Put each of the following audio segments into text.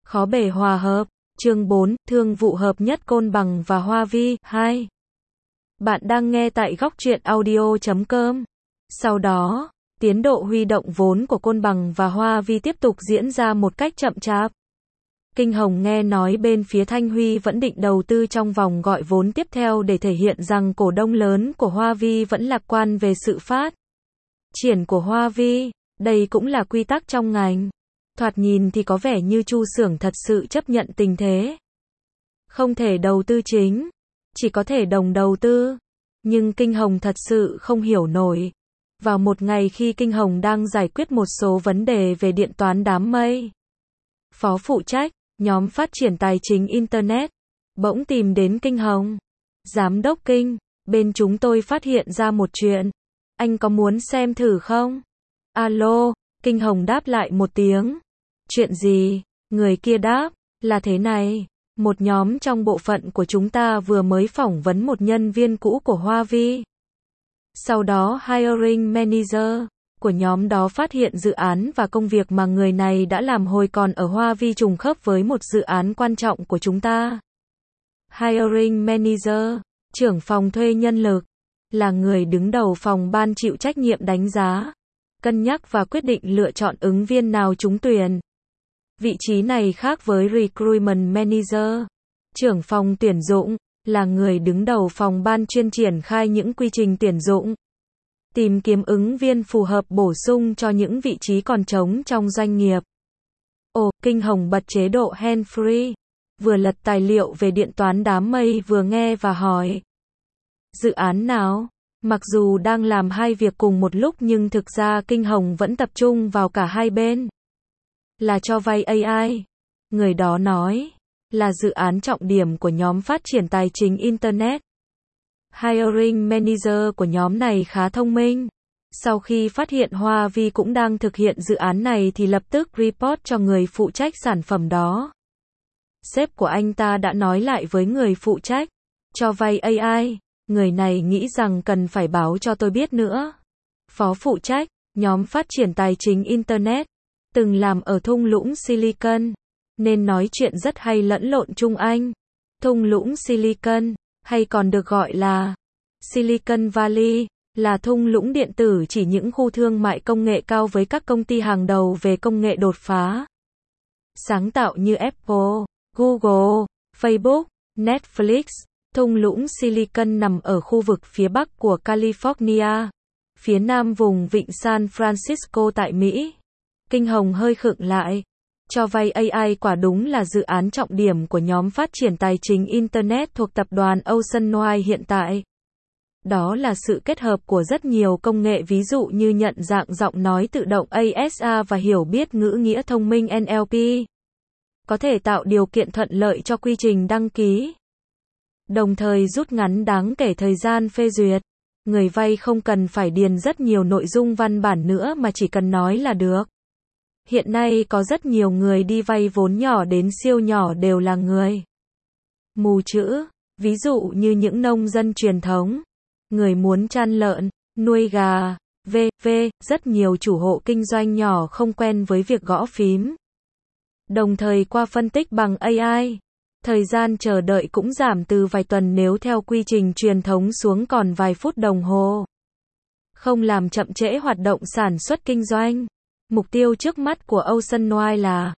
Khó bề hòa hợp. Chương 4, thương vụ hợp nhất Côn Bằng và Hoa Vi. 2. Bạn đang nghe tại góc truyện audio.com. Sau đó, tiến độ huy động vốn của Côn Bằng và Hoa Vi tiếp tục diễn ra một cách chậm chạp. Kinh Hồng nghe nói bên phía Thanh Huy vẫn định đầu tư trong vòng gọi vốn tiếp theo để thể hiện rằng cổ đông lớn của Hoa Vi vẫn lạc quan về sự phát triển của Hoa Vi. Đây cũng là quy tắc trong ngành. Thoạt nhìn thì có vẻ như Chu xưởng thật sự chấp nhận tình thế. Không thể đầu tư chính, chỉ có thể đồng đầu tư. Nhưng Kinh Hồng thật sự không hiểu nổi. Vào một ngày khi Kinh Hồng đang giải quyết một số vấn đề về điện toán đám mây, phó phụ trách nhóm phát triển tài chính Internet bỗng tìm đến Kinh Hồng. Giám đốc Kinh, bên chúng tôi phát hiện ra một chuyện. Anh có muốn xem thử không? Alo, Kinh Hồng đáp lại một tiếng. Chuyện gì? Người kia đáp, là thế này. Một nhóm trong bộ phận của chúng ta vừa mới phỏng vấn một nhân viên cũ của Hoa Vi. Sau đó hiring manager của nhóm đó phát hiện dự án và công việc mà người này đã làm hồi còn ở Hoa Vi trùng khớp với một dự án quan trọng của chúng ta. Hiring manager, trưởng phòng thuê nhân lực, là người đứng đầu phòng ban chịu trách nhiệm đánh giá, cân nhắc và quyết định lựa chọn ứng viên nào trúng tuyển. Vị trí này khác với recruitment manager, trưởng phòng tuyển dụng, là người đứng đầu phòng ban chuyên triển khai những quy trình tuyển dụng, tìm kiếm ứng viên phù hợp bổ sung cho những vị trí còn trống trong doanh nghiệp. Ồ, Kinh Hồng bật chế độ hands-free, vừa lật tài liệu về điện toán đám mây vừa nghe và hỏi. Dự án nào? Mặc dù đang làm hai việc cùng một lúc nhưng thực ra Kinh Hồng vẫn tập trung vào cả hai bên. Là cho vay AI. Người đó nói, là dự án trọng điểm của nhóm phát triển tài chính Internet. Hiring manager của nhóm này khá thông minh. Sau khi phát hiện Hoa Vi cũng đang thực hiện dự án này thì lập tức report cho người phụ trách sản phẩm đó. Sếp của anh ta đã nói lại với người phụ trách, cho vay AI. Người này nghĩ rằng cần phải báo cho tôi biết nữa. Phó phụ trách, nhóm phát triển tài chính Internet, từng làm ở thung lũng Silicon, nên nói chuyện rất hay lẫn lộn Trung Anh. Thung lũng Silicon, hay còn được gọi là Silicon Valley, là thung lũng điện tử chỉ những khu thương mại công nghệ cao với các công ty hàng đầu về công nghệ đột phá, sáng tạo như Apple, Google, Facebook, Netflix. Thung lũng Silicon nằm ở khu vực phía bắc của California, phía nam vùng vịnh San Francisco tại Mỹ. Kinh Hồng hơi khựng lại. Cho vay AI quả đúng là dự án trọng điểm của nhóm phát triển tài chính Internet thuộc tập đoàn Oceanwide hiện tại. Đó là sự kết hợp của rất nhiều công nghệ ví dụ như nhận dạng giọng nói tự động ASA và hiểu biết ngữ nghĩa thông minh NLP. Có thể tạo điều kiện thuận lợi cho quy trình đăng ký, đồng thời rút ngắn đáng kể thời gian phê duyệt. Người vay không cần phải điền rất nhiều nội dung văn bản nữa mà chỉ cần nói là được. Hiện nay có rất nhiều người đi vay vốn nhỏ đến siêu nhỏ đều là người mù chữ, ví dụ như những nông dân truyền thống, người muốn chăn lợn, nuôi gà, v.v. Rất nhiều chủ hộ kinh doanh nhỏ không quen với việc gõ phím. Đồng thời qua phân tích bằng AI, thời gian chờ đợi cũng giảm từ vài tuần nếu theo quy trình truyền thống xuống còn vài phút đồng hồ. Không làm chậm trễ hoạt động sản xuất kinh doanh. Mục tiêu trước mắt của Oceanwide là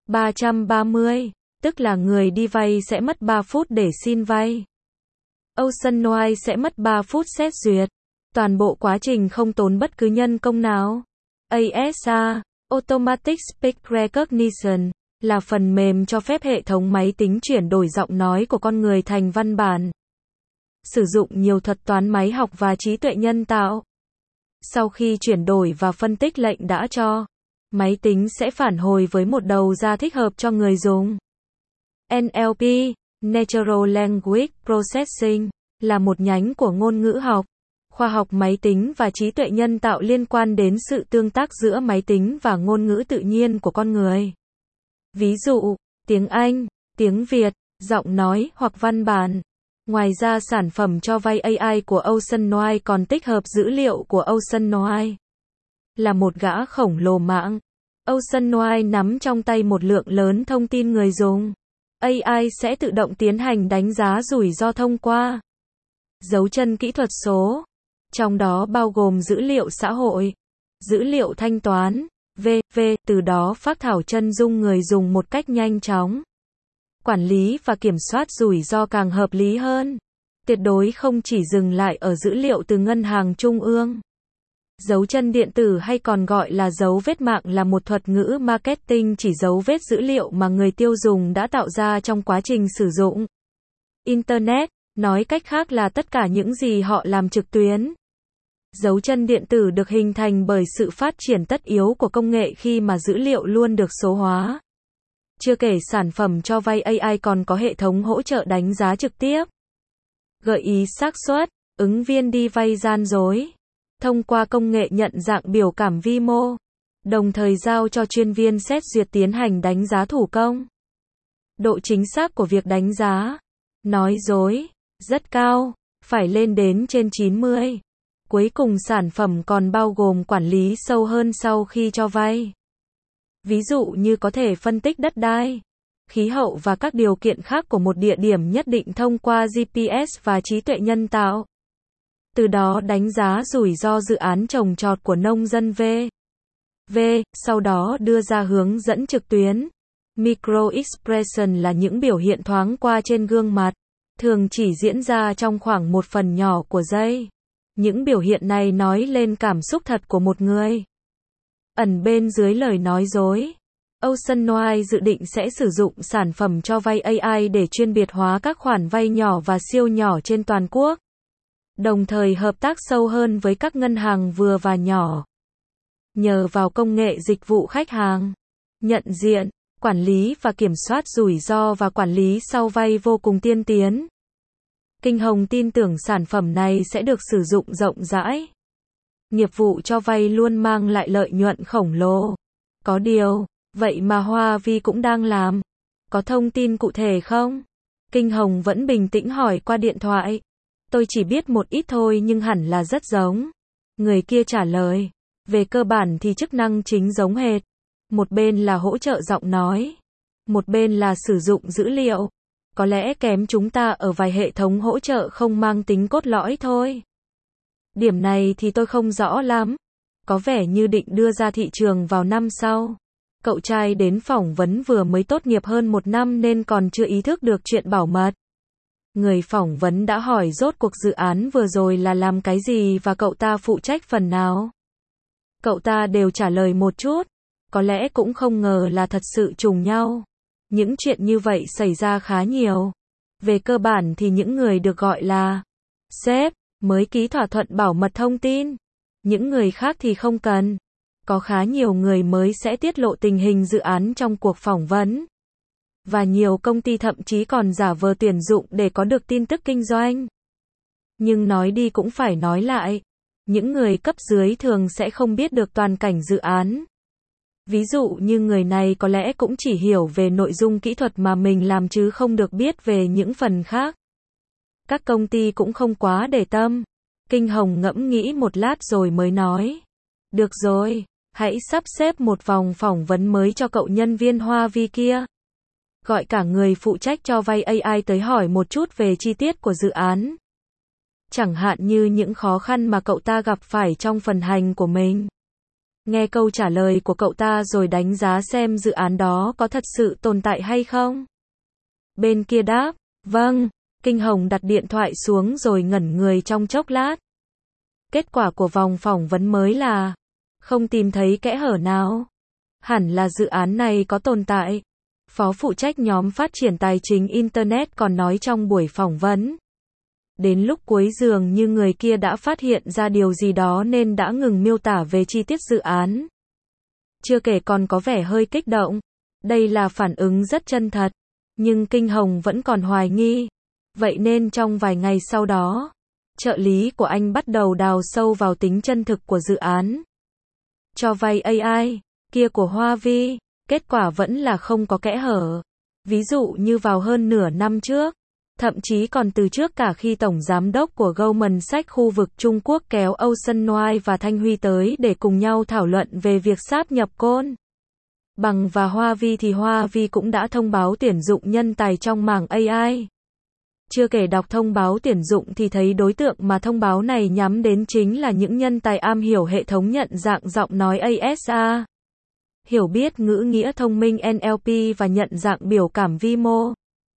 330, tức là người đi vay sẽ mất 3 phút để xin vay. Oceanwide sẽ mất 3 phút xét duyệt. Toàn bộ quá trình không tốn bất cứ nhân công nào. ASA, Automatic Speech Recognition, là phần mềm cho phép hệ thống máy tính chuyển đổi giọng nói của con người thành văn bản. Sử dụng nhiều thuật toán máy học và trí tuệ nhân tạo. Sau khi chuyển đổi và phân tích lệnh đã cho, máy tính sẽ phản hồi với một đầu ra thích hợp cho người dùng. NLP, Natural Language Processing, là một nhánh của ngôn ngữ học, khoa học máy tính và trí tuệ nhân tạo liên quan đến sự tương tác giữa máy tính và ngôn ngữ tự nhiên của con người. Ví dụ, tiếng Anh, tiếng Việt, giọng nói hoặc văn bản. Ngoài ra sản phẩm cho vay AI của Oceanwide còn tích hợp dữ liệu của Oceanwide. Là một gã khổng lồ mạng OceanWide nắm trong tay một lượng lớn thông tin người dùng. AI sẽ tự động tiến hành đánh giá rủi ro thông qua dấu chân kỹ thuật số, trong đó bao gồm dữ liệu xã hội, dữ liệu thanh toán, v.v. Từ đó phác thảo chân dung người dùng một cách nhanh chóng. Quản lý và kiểm soát rủi ro càng hợp lý hơn. Tuyệt đối không chỉ dừng lại ở dữ liệu từ ngân hàng trung ương. Dấu chân điện tử hay còn gọi là dấu vết mạng là một thuật ngữ marketing chỉ dấu vết dữ liệu mà người tiêu dùng đã tạo ra trong quá trình sử dụng Internet, nói cách khác là tất cả những gì họ làm trực tuyến. Dấu chân điện tử được hình thành bởi sự phát triển tất yếu của công nghệ khi mà dữ liệu luôn được số hóa. Chưa kể sản phẩm cho vay AI còn có hệ thống hỗ trợ đánh giá trực tiếp, gợi ý xác suất, ứng viên đi vay gian dối, thông qua công nghệ nhận dạng biểu cảm vi mô, đồng thời giao cho chuyên viên xét duyệt tiến hành đánh giá thủ công. Độ chính xác của việc đánh giá, nói dối, rất cao, phải lên đến trên 90. Cuối cùng sản phẩm còn bao gồm quản lý sâu hơn sau khi cho vay. Ví dụ như có thể phân tích đất đai, khí hậu và các điều kiện khác của một địa điểm nhất định thông qua GPS và trí tuệ nhân tạo. Từ đó đánh giá rủi ro dự án trồng trọt của nông dân v.v. Sau đó đưa ra hướng dẫn trực tuyến. Micro expression là những biểu hiện thoáng qua trên gương mặt, thường chỉ diễn ra trong khoảng một phần nhỏ của giây. Những biểu hiện này nói lên cảm xúc thật của một người. Ẩn bên dưới lời nói dối. OceanWide dự định sẽ sử dụng sản phẩm cho vay AI để chuyên biệt hóa các khoản vay nhỏ và siêu nhỏ trên toàn quốc. Đồng thời hợp tác sâu hơn với các ngân hàng vừa và nhỏ. Nhờ vào công nghệ dịch vụ khách hàng, nhận diện, quản lý và kiểm soát rủi ro và quản lý sau vay vô cùng tiên tiến. Kinh Hồng tin tưởng sản phẩm này sẽ được sử dụng rộng rãi. Nghiệp vụ cho vay luôn mang lại lợi nhuận khổng lồ. Có điều, vậy mà Hoa Vi cũng đang làm. Có thông tin cụ thể không? Kinh Hồng vẫn bình tĩnh hỏi qua điện thoại. Tôi chỉ biết một ít thôi nhưng hẳn là rất giống. Người kia trả lời. Về cơ bản thì chức năng chính giống hệt. Một bên là hỗ trợ giọng nói. Một bên là sử dụng dữ liệu. Có lẽ kém chúng ta ở vài hệ thống hỗ trợ không mang tính cốt lõi thôi. Điểm này thì tôi không rõ lắm. Có vẻ như định đưa ra thị trường vào năm sau. Cậu trai đến phỏng vấn vừa mới tốt nghiệp hơn 1 năm nên còn chưa ý thức được chuyện bảo mật. Người phỏng vấn đã hỏi rốt cuộc dự án vừa rồi là làm cái gì và cậu ta phụ trách phần nào. Cậu ta đều trả lời một chút. Có lẽ cũng không ngờ là thật sự trùng nhau. Những chuyện như vậy xảy ra khá nhiều. Về cơ bản thì những người được gọi là sếp mới ký thỏa thuận bảo mật thông tin. Những người khác thì không cần. Có khá nhiều người mới sẽ tiết lộ tình hình dự án trong cuộc phỏng vấn. Và nhiều công ty thậm chí còn giả vờ tuyển dụng để có được tin tức kinh doanh. Nhưng nói đi cũng phải nói lại. Những người cấp dưới thường sẽ không biết được toàn cảnh dự án. Ví dụ như người này có lẽ cũng chỉ hiểu về nội dung kỹ thuật mà mình làm chứ không được biết về những phần khác. Các công ty cũng không quá để tâm. Kinh Hồng ngẫm nghĩ một lát rồi mới nói. Được rồi, hãy sắp xếp một vòng phỏng vấn mới cho cậu nhân viên Hoa Vi kia. Gọi cả người phụ trách cho vay AI tới hỏi một chút về chi tiết của dự án. Chẳng hạn như những khó khăn mà cậu ta gặp phải trong phần hành của mình. Nghe câu trả lời của cậu ta rồi đánh giá xem dự án đó có thật sự tồn tại hay không. Bên kia đáp, vâng. Kinh Hồng đặt điện thoại xuống rồi ngẩn người trong chốc lát. Kết quả của vòng phỏng vấn mới là không tìm thấy kẽ hở nào. Hẳn là dự án này có tồn tại. Phó phụ trách nhóm phát triển tài chính Internet còn nói trong buổi phỏng vấn. Đến lúc cuối dường như người kia đã phát hiện ra điều gì đó nên đã ngừng miêu tả về chi tiết dự án. Chưa kể còn có vẻ hơi kích động. Đây là phản ứng rất chân thật. Nhưng Kinh Hồng vẫn còn hoài nghi. Vậy nên trong vài ngày sau đó, trợ lý của anh bắt đầu đào sâu vào tính chân thực của dự án. Cho vay AI, kia của Hoa Vi, kết quả vẫn là không có kẽ hở. Ví dụ như vào hơn nửa năm trước, thậm chí còn từ trước cả khi Tổng Giám đốc của Goldman Sachs khu vực Trung Quốc kéo OceanWide và Thanh Huy tới để cùng nhau thảo luận về việc sáp nhập Côn. Bằng và Hoa Vi thì Hoa Vi cũng đã thông báo tuyển dụng nhân tài trong mảng AI. Chưa kể đọc thông báo tuyển dụng thì thấy đối tượng mà thông báo này nhắm đến chính là những nhân tài am hiểu hệ thống nhận dạng giọng nói ASA, hiểu biết ngữ nghĩa thông minh NLP và nhận dạng biểu cảm vi mô.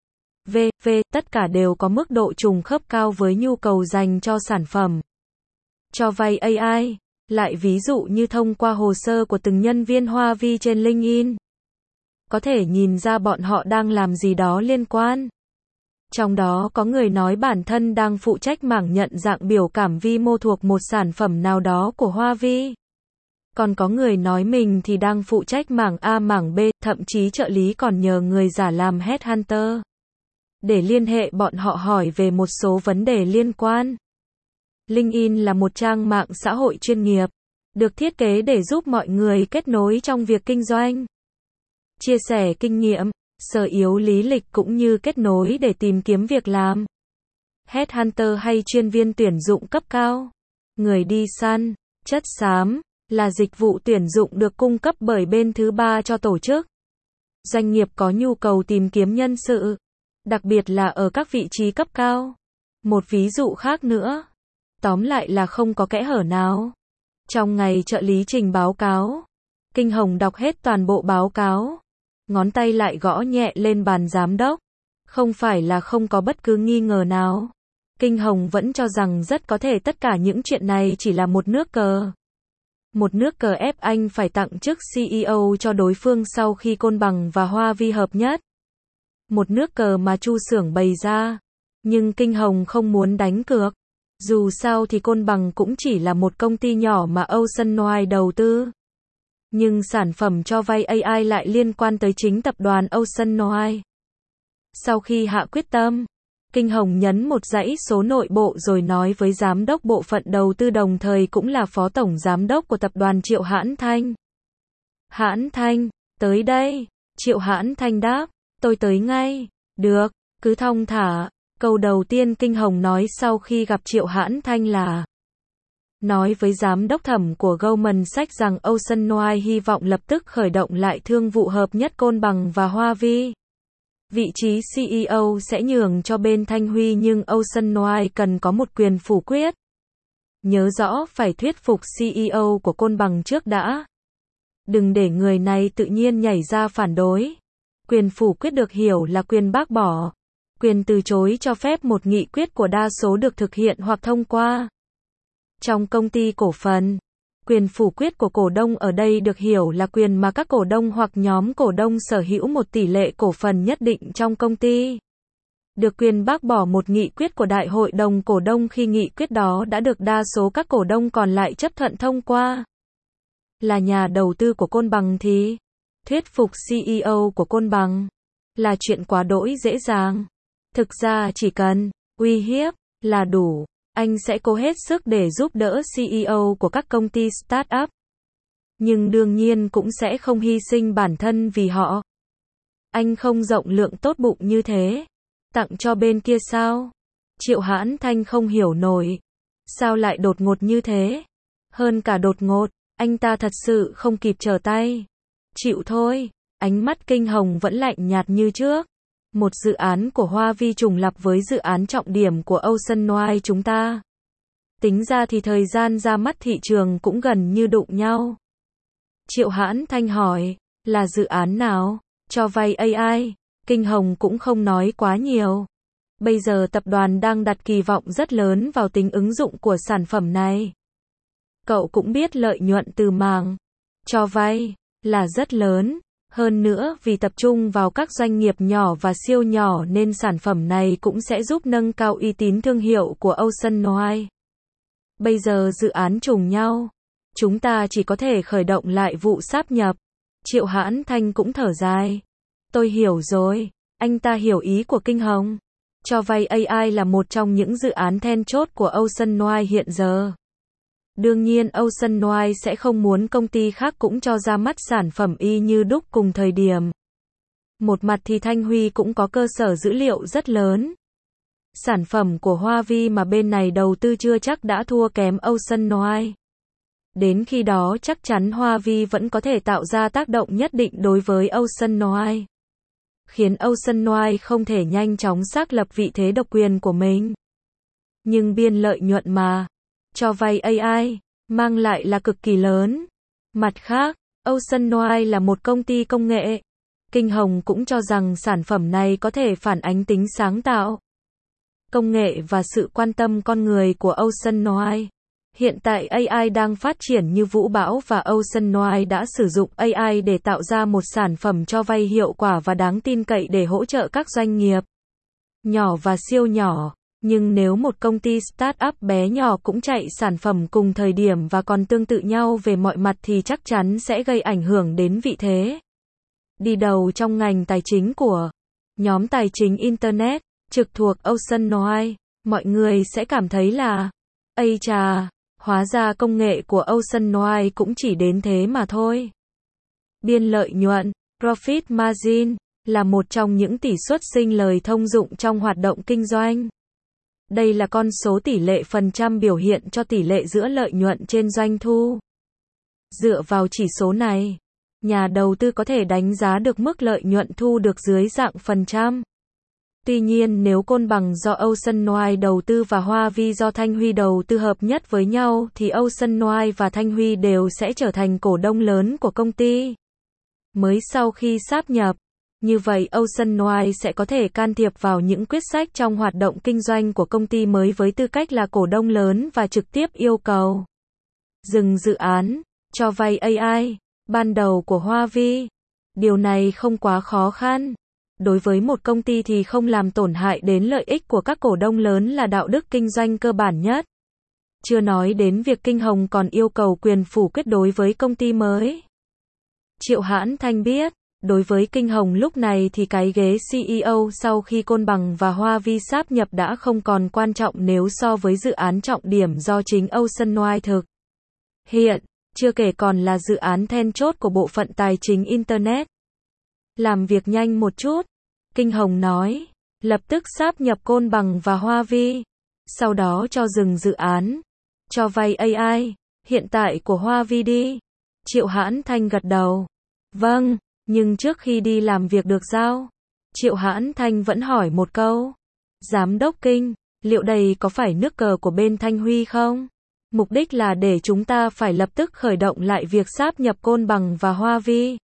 Tất cả đều có mức độ trùng khớp cao với nhu cầu dành cho sản phẩm cho vay AI. Lại ví dụ như thông qua hồ sơ của từng nhân viên Hoa Vi trên LinkedIn, có thể nhìn ra bọn họ đang làm gì đó liên quan. Trong đó có người nói bản thân đang phụ trách mảng nhận dạng biểu cảm vi mô thuộc một sản phẩm nào đó của Hoa Vi. Còn có người nói mình thì đang phụ trách mảng A mảng B, thậm chí trợ lý còn nhờ người giả làm headhunter để liên hệ bọn họ hỏi về một số vấn đề liên quan. LinkedIn là một trang mạng xã hội chuyên nghiệp, được thiết kế để giúp mọi người kết nối trong việc kinh doanh, chia sẻ kinh nghiệm, sở yếu lý lịch cũng như kết nối để tìm kiếm việc làm. Headhunter hay chuyên viên tuyển dụng cấp cao, người đi săn, chất xám, là dịch vụ tuyển dụng được cung cấp bởi bên thứ ba cho tổ chức, doanh nghiệp có nhu cầu tìm kiếm nhân sự, đặc biệt là ở các vị trí cấp cao. Một ví dụ khác nữa, tóm lại là không có kẽ hở nào. Trong ngày trợ lý trình báo cáo, Kinh Hồng đọc hết toàn bộ báo cáo, ngón tay lại gõ nhẹ lên bàn giám đốc. Không phải là không có bất cứ nghi ngờ nào. Kinh Hồng vẫn cho rằng rất có thể tất cả những chuyện này chỉ là một nước cờ. Một nước cờ ép anh phải tặng chức CEO cho đối phương sau khi Côn Bằng và Hoa Vi hợp nhất. Một nước cờ mà Chu Xưởng bày ra. Nhưng Kinh Hồng không muốn đánh cược. Dù sao thì Côn Bằng cũng chỉ là một công ty nhỏ mà Ocean Wide đầu tư. Nhưng sản phẩm cho vay AI lại liên quan tới chính tập đoàn Ocean Wide. Sau khi hạ quyết tâm, Kinh Hồng nhấn một dãy số nội bộ rồi nói với giám đốc bộ phận đầu tư đồng thời cũng là phó tổng giám đốc của tập đoàn Triệu Hãn Thanh. Hãn Thanh, tới đây. Triệu Hãn Thanh đáp, tôi tới ngay. Được, cứ thong thả. Câu đầu tiên Kinh Hồng nói sau khi gặp Triệu Hãn Thanh là nói với giám đốc thẩm của Goldman Sachs rằng Ocean Wide hy vọng lập tức khởi động lại thương vụ hợp nhất Côn Bằng và Hoa Vi. Vị trí CEO sẽ nhường cho bên Thanh Huy nhưng Ocean Wide cần có một quyền phủ quyết. Nhớ rõ phải thuyết phục CEO của Côn Bằng trước đã. Đừng để người này tự nhiên nhảy ra phản đối. Quyền phủ quyết được hiểu là quyền bác bỏ. Quyền từ chối cho phép một nghị quyết của đa số được thực hiện hoặc thông qua. Trong công ty cổ phần, quyền phủ quyết của cổ đông ở đây được hiểu là quyền mà các cổ đông hoặc nhóm cổ đông sở hữu một tỷ lệ cổ phần nhất định trong công ty. Được quyền bác bỏ một nghị quyết của đại hội đồng cổ đông khi nghị quyết đó đã được đa số các cổ đông còn lại chấp thuận thông qua. Là nhà đầu tư của Côn Bằng thì thuyết phục CEO của Côn Bằng là chuyện quá đỗi dễ dàng. Thực ra chỉ cần uy hiếp là đủ. Anh sẽ cố hết sức để giúp đỡ CEO của các công ty start-up. Nhưng đương nhiên cũng sẽ không hy sinh bản thân vì họ. Anh không rộng lượng tốt bụng như thế. Tặng cho bên kia sao? Triệu Hãn Thanh không hiểu nổi. Sao lại đột ngột như thế? Hơn cả đột ngột, anh ta thật sự không kịp trở tay. Chịu thôi. Ánh mắt Kinh Hồng vẫn lạnh nhạt như trước. Một dự án của Hoa Vi trùng lặp với dự án trọng điểm của Ocean Wide chúng ta. Tính ra thì thời gian ra mắt thị trường cũng gần như đụng nhau. Triệu Hãn Thanh hỏi, là dự án nào? Cho vay AI. Kinh Hồng cũng không nói quá nhiều. Bây giờ tập đoàn đang đặt kỳ vọng rất lớn vào tính ứng dụng của sản phẩm này. Cậu cũng biết lợi nhuận từ mảng cho vay là rất lớn. Hơn nữa vì tập trung vào các doanh nghiệp nhỏ và siêu nhỏ nên sản phẩm này cũng sẽ giúp nâng cao uy tín thương hiệu của Ocean Wide. Bây giờ dự án trùng nhau. Chúng ta chỉ có thể khởi động lại vụ sáp nhập. Triệu Hãn Thanh cũng thở dài. Tôi hiểu rồi. Anh ta hiểu ý của Kinh Hồng. Cho vay AI là một trong những dự án then chốt của Ocean Wide hiện giờ. Đương nhiên Ocean Wide sẽ không muốn công ty khác cũng cho ra mắt sản phẩm y như đúc cùng thời điểm. Một mặt thì Thanh Huy cũng có cơ sở dữ liệu rất lớn. Sản phẩm của Hoa Vi mà bên này đầu tư chưa chắc đã thua kém Ocean Wide. Đến khi đó chắc chắn Hoa Vi vẫn có thể tạo ra tác động nhất định đối với Oceanwide, khiến Oceanwide không thể nhanh chóng xác lập vị thế độc quyền của mình. Nhưng biên lợi nhuận mà cho vay AI mang lại là cực kỳ lớn. Mặt khác, Oceanwide là một công ty công nghệ. Kinh Hồng cũng cho rằng sản phẩm này có thể phản ánh tính sáng tạo, công nghệ và sự quan tâm con người của Oceanwide. Hiện tại AI đang phát triển như vũ bão và Oceanwide đã sử dụng AI để tạo ra một sản phẩm cho vay hiệu quả và đáng tin cậy để hỗ trợ các doanh nghiệp nhỏ và siêu nhỏ. Nhưng nếu một công ty startup bé nhỏ cũng chạy sản phẩm cùng thời điểm và còn tương tự nhau về mọi mặt thì chắc chắn sẽ gây ảnh hưởng đến vị thế đi đầu trong ngành tài chính của nhóm tài chính Internet trực thuộc Oceanwide. Mọi người sẽ cảm thấy là ây chà, hóa ra công nghệ của Oceanwide cũng chỉ đến thế mà thôi. Biên lợi nhuận, profit margin, là một trong những tỷ suất sinh lời thông dụng trong hoạt động kinh doanh. Đây là con số tỷ lệ phần trăm biểu hiện cho tỷ lệ giữa lợi nhuận trên doanh thu. Dựa vào chỉ số này, nhà đầu tư có thể đánh giá được mức lợi nhuận thu được dưới dạng phần trăm. Tuy nhiên nếu Côn Bằng do Oceanwide đầu tư và Hoa Vi do Thanh Huy đầu tư hợp nhất với nhau thì Oceanwide và Thanh Huy đều sẽ trở thành cổ đông lớn của công ty mới sau khi sáp nhập. Như vậy Oceanwide sẽ có thể can thiệp vào những quyết sách trong hoạt động kinh doanh của công ty mới với tư cách là cổ đông lớn và trực tiếp yêu cầu dừng dự án cho vay AI ban đầu của Hoa Vi. Điều này không quá khó khăn. Đối với một công ty thì không làm tổn hại đến lợi ích của các cổ đông lớn là đạo đức kinh doanh cơ bản nhất. Chưa nói đến việc Kinh Hồng còn yêu cầu quyền phủ quyết đối với công ty mới. Triệu Hãn Thanh biết, đối với Kinh Hồng lúc này thì cái ghế CEO sau khi Côn Bằng và Hoa Vi sáp nhập đã không còn quan trọng nếu so với dự án trọng điểm do chính Oceanwide thực hiện, chưa kể còn là dự án then chốt của bộ phận tài chính Internet. Làm việc nhanh một chút, Kinh Hồng nói, lập tức sáp nhập Côn Bằng và Hoa Vi, sau đó cho dừng dự án cho vay AI hiện tại của Hoa Vi đi. Triệu Hãn Thanh gật đầu. Vâng, nhưng trước khi đi làm việc được giao, Triệu Hãn Thanh vẫn hỏi một câu. Giám đốc Kinh, liệu đây có phải nước cờ của bên Thanh Huy không? Mục đích là để chúng ta phải lập tức khởi động lại việc sáp nhập Côn Bằng và Hoa Vi.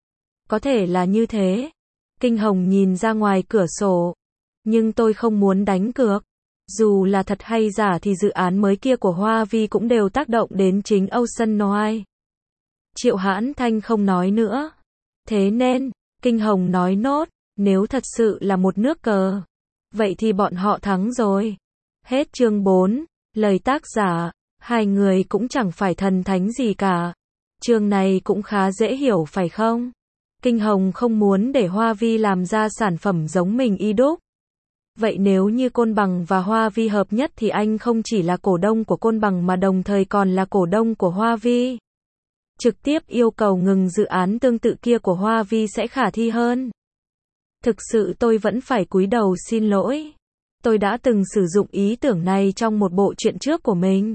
Có thể là như thế. Kinh Hồng nhìn ra ngoài cửa sổ. Nhưng tôi không muốn đánh cược. Dù là thật hay giả thì dự án mới kia của Hoa Vi cũng đều tác động đến chính Oceanwide. Triệu Hãn Thanh không nói nữa. Thế nên, Kinh Hồng nói nốt, nếu thật sự là một nước cờ, vậy thì bọn họ thắng rồi. Hết chương 4, lời tác giả, hai người cũng chẳng phải thần thánh gì cả. Chương này cũng khá dễ hiểu phải không? Kinh Hồng không muốn để Hoa Vi làm ra sản phẩm giống mình y đúc. Vậy nếu như Côn Bằng và Hoa Vi hợp nhất thì anh không chỉ là cổ đông của Côn Bằng mà đồng thời còn là cổ đông của Hoa Vi. Trực tiếp yêu cầu ngừng dự án tương tự kia của Hoa Vi sẽ khả thi hơn. Thực sự tôi vẫn phải cúi đầu xin lỗi. Tôi đã từng sử dụng ý tưởng này trong một bộ truyện trước của mình.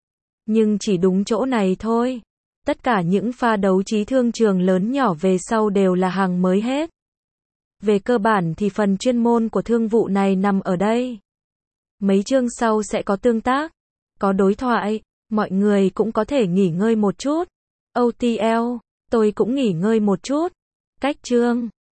Nhưng chỉ đúng chỗ này thôi. Tất cả những pha đấu trí thương trường lớn nhỏ về sau đều là hàng mới hết. Về cơ bản thì phần chuyên môn của thương vụ này nằm ở đây. Mấy chương sau sẽ có tương tác, có đối thoại, mọi người cũng có thể nghỉ ngơi một chút. OTL, tôi cũng nghỉ ngơi một chút. Cách chương